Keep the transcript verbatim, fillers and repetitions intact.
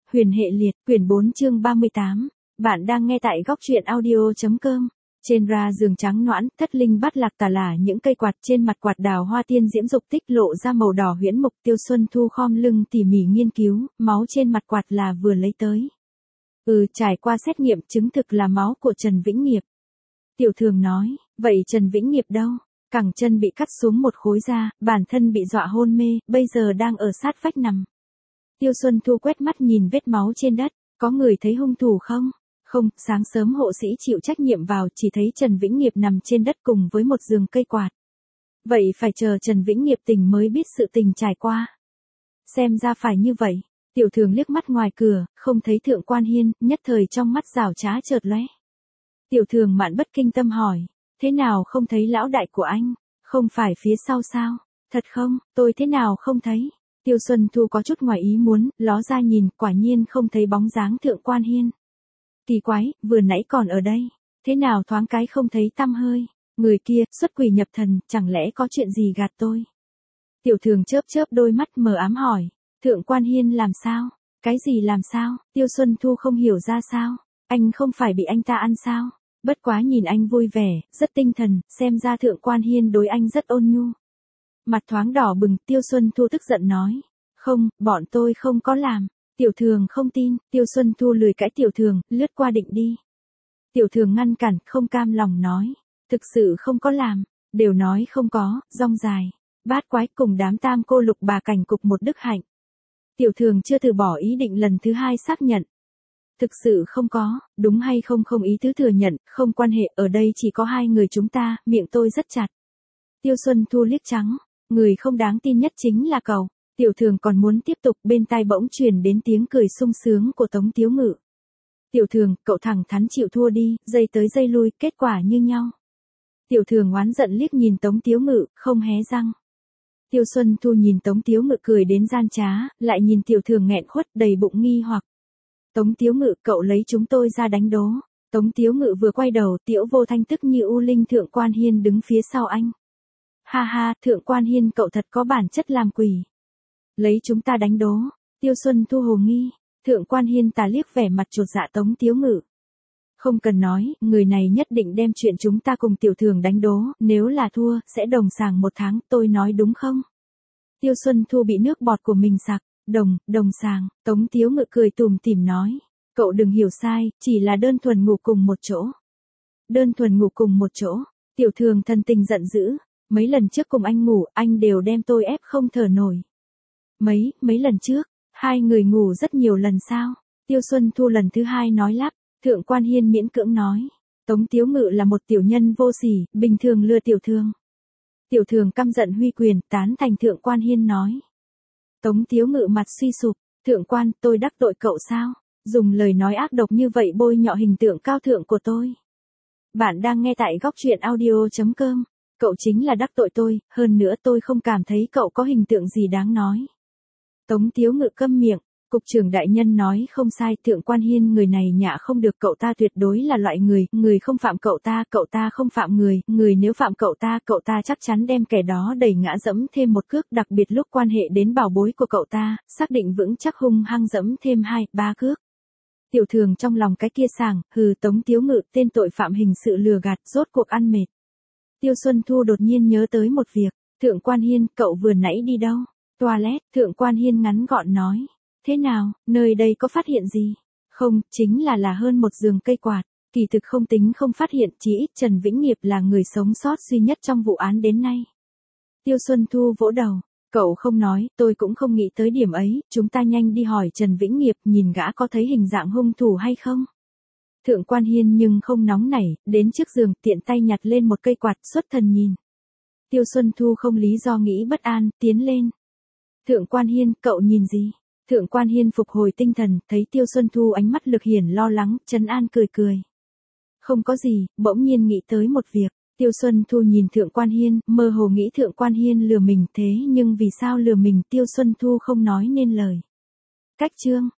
Huyền hệ liệt, quyển bốn chương ba mươi tám. Bạn đang nghe tại góc truyện audio.com. Trên ra giường trắng noãn, thất linh bát lạc tà là những cây quạt trên mặt quạt đào hoa tiên diễm dục tích lộ ra màu đỏ huyễn mục. Tiêu Xuân Thu khom lưng tỉ mỉ nghiên cứu, máu trên mặt quạt là vừa lấy tới. Ừ, trải qua xét nghiệm chứng thực là máu của Trần Vĩnh Nghiệp. Tiểu Thường nói, vậy Trần Vĩnh Nghiệp đâu? Cẳng chân bị cắt xuống một khối da, bản thân bị dọa hôn mê, bây giờ đang ở sát vách nằm. Tiêu Xuân Thu quét mắt nhìn vết máu trên đất, có người thấy hung thủ không? Không, sáng sớm hộ sĩ chịu trách nhiệm vào chỉ thấy Trần Vĩnh Nghiệp nằm trên đất cùng với một giường cây quạt. Vậy phải chờ Trần Vĩnh Nghiệp tỉnh mới biết sự tình trải qua. Xem ra phải như vậy, Tiểu Thường liếc mắt ngoài cửa, không thấy Thượng Quan Hiên, nhất thời trong mắt rảo trá chợt lóe. Tiểu Thường mạn bất kinh tâm hỏi, thế nào không thấy lão đại của anh? Không phải phía sau sao? Thật không, tôi thế nào không thấy? Tiêu Xuân Thu có chút ngoài ý muốn, ló ra nhìn, quả nhiên không thấy bóng dáng Thượng Quan Hiên. Kỳ quái, vừa nãy còn ở đây, thế nào thoáng cái không thấy tăm hơi, người kia, xuất quỷ nhập thần, chẳng lẽ có chuyện gì gạt tôi? Tiểu Thường chớp chớp đôi mắt mờ ám hỏi, Thượng Quan Hiên làm sao? Cái gì làm sao? Tiêu Xuân Thu không hiểu ra sao, anh không phải bị anh ta ăn sao? Bất quá nhìn anh vui vẻ, rất tinh thần, xem ra Thượng Quan Hiên đối anh rất ôn nhu. Mặt thoáng đỏ bừng, Tiêu Xuân Thu tức giận nói, không, bọn tôi không có làm. Tiểu Thường không tin, Tiêu Xuân Thu lười cãi Tiểu Thường, lướt qua định đi. Tiểu Thường ngăn cản, không cam lòng nói, thực sự không có làm, đều nói không có, rong dài, bát quái cùng đám tam cô lục bà cảnh cục một đức hạnh. Tiểu Thường chưa từ bỏ ý định lần thứ hai xác nhận. Thực sự không có, đúng hay không không ý tứ thừa nhận, không quan hệ, ở đây chỉ có hai người chúng ta, miệng tôi rất chặt. Tiêu Xuân Thu liếc trắng, người không đáng tin nhất chính là cậu. Tiểu Thường còn muốn tiếp tục, bên tai bỗng truyền đến tiếng cười sung sướng của Tống Tiếu Ngự. Tiểu Thường, cậu thẳng thắn chịu thua đi, dây tới dây lui, kết quả như nhau. Tiểu Thường oán giận liếc nhìn Tống Tiếu Ngự, không hé răng. Tiêu Xuân Thu nhìn Tống Tiếu Ngự cười đến gian trá, lại nhìn Tiểu Thường nghẹn khuất đầy bụng nghi hoặc. Tống Tiếu Ngự, cậu lấy chúng tôi ra đánh đố. Tống Tiếu Ngự vừa quay đầu, Tiễu Vô Thanh tức như u linh Thượng Quan Hiên đứng phía sau anh. Ha ha, Thượng Quan Hiên cậu thật có bản chất làm quỷ. Lấy chúng ta đánh đố. Tiêu Xuân Thu hồ nghi. Thượng Quan Hiên tà liếc vẻ mặt chột dạ Tống Tiếu Ngự. Không cần nói, người này nhất định đem chuyện chúng ta cùng Tiểu Thường đánh đố, nếu là thua, sẽ đồng sàng một tháng, tôi nói đúng không? Tiêu Xuân Thu bị nước bọt của mình sặc. Đồng, đồng sàng, Tống Tiếu Ngự cười tủm tỉm nói. Cậu đừng hiểu sai, chỉ là đơn thuần ngủ cùng một chỗ. Đơn thuần ngủ cùng một chỗ. Tiểu Thường thân tình giận dữ. Mấy lần trước cùng anh ngủ, anh đều đem tôi ép không thở nổi. Mấy, mấy lần trước, hai người ngủ rất nhiều lần sao? Tiêu Xuân Thu lần thứ hai nói lắp, Thượng Quan Hiên miễn cưỡng nói. Tống Tiếu Ngự là một tiểu nhân vô sỉ, bình thường lừa Tiểu Thường. Tiểu Thường căm giận huy quyền, tán thành Thượng Quan Hiên nói. Tống Tiếu Ngự mặt suy sụp, Thượng Quan, tôi đắc tội cậu sao? Dùng lời nói ác độc như vậy bôi nhọ hình tượng cao thượng của tôi. Bạn đang nghe tại góc truyện audio.com. Cậu chính là đắc tội tôi, hơn nữa tôi không cảm thấy cậu có hình tượng gì đáng nói. Tống Tiếu Ngự câm miệng, cục trưởng đại nhân nói không sai, Thượng Quan Hiên người này nhạ không được, cậu ta tuyệt đối là loại người, người không phạm cậu ta, cậu ta không phạm người, người nếu phạm cậu ta, cậu ta chắc chắn đem kẻ đó đẩy ngã dẫm thêm một cước, đặc biệt lúc quan hệ đến bảo bối của cậu ta, xác định vững chắc hung hăng dẫm thêm hai, ba cước. Tiểu Thường trong lòng cái kia sảng, hừ, Tống Tiếu Ngự tên tội phạm hình sự lừa gạt, rốt cuộc ăn mệt. Tiêu Xuân Thu đột nhiên nhớ tới một việc, Thượng Quan Hiên, cậu vừa nãy đi đâu? Toilet, Thượng Quan Hiên ngắn gọn nói. Thế nào, nơi đây có phát hiện gì? Không, chính là là hơn một giường cây quạt, kỳ thực không tính không phát hiện, chỉ ít Trần Vĩnh Nghiệp là người sống sót duy nhất trong vụ án đến nay. Tiêu Xuân Thu vỗ đầu, cậu không nói, tôi cũng không nghĩ tới điểm ấy, chúng ta nhanh đi hỏi Trần Vĩnh Nghiệp, nhìn gã có thấy hình dạng hung thủ hay không? Thượng Quan Hiên nhưng không nóng nảy, đến trước giường, tiện tay nhặt lên một cây quạt, xuất thần nhìn. Tiêu Xuân Thu không lý do nghĩ bất an, tiến lên. Thượng Quan Hiên, cậu nhìn gì? Thượng Quan Hiên phục hồi tinh thần, thấy Tiêu Xuân Thu ánh mắt lực hiển lo lắng, trấn an cười cười. Không có gì, bỗng nhiên nghĩ tới một việc. Tiêu Xuân Thu nhìn Thượng Quan Hiên, mơ hồ nghĩ Thượng Quan Hiên lừa mình, thế nhưng vì sao lừa mình, Tiêu Xuân Thu không nói nên lời. Cách chương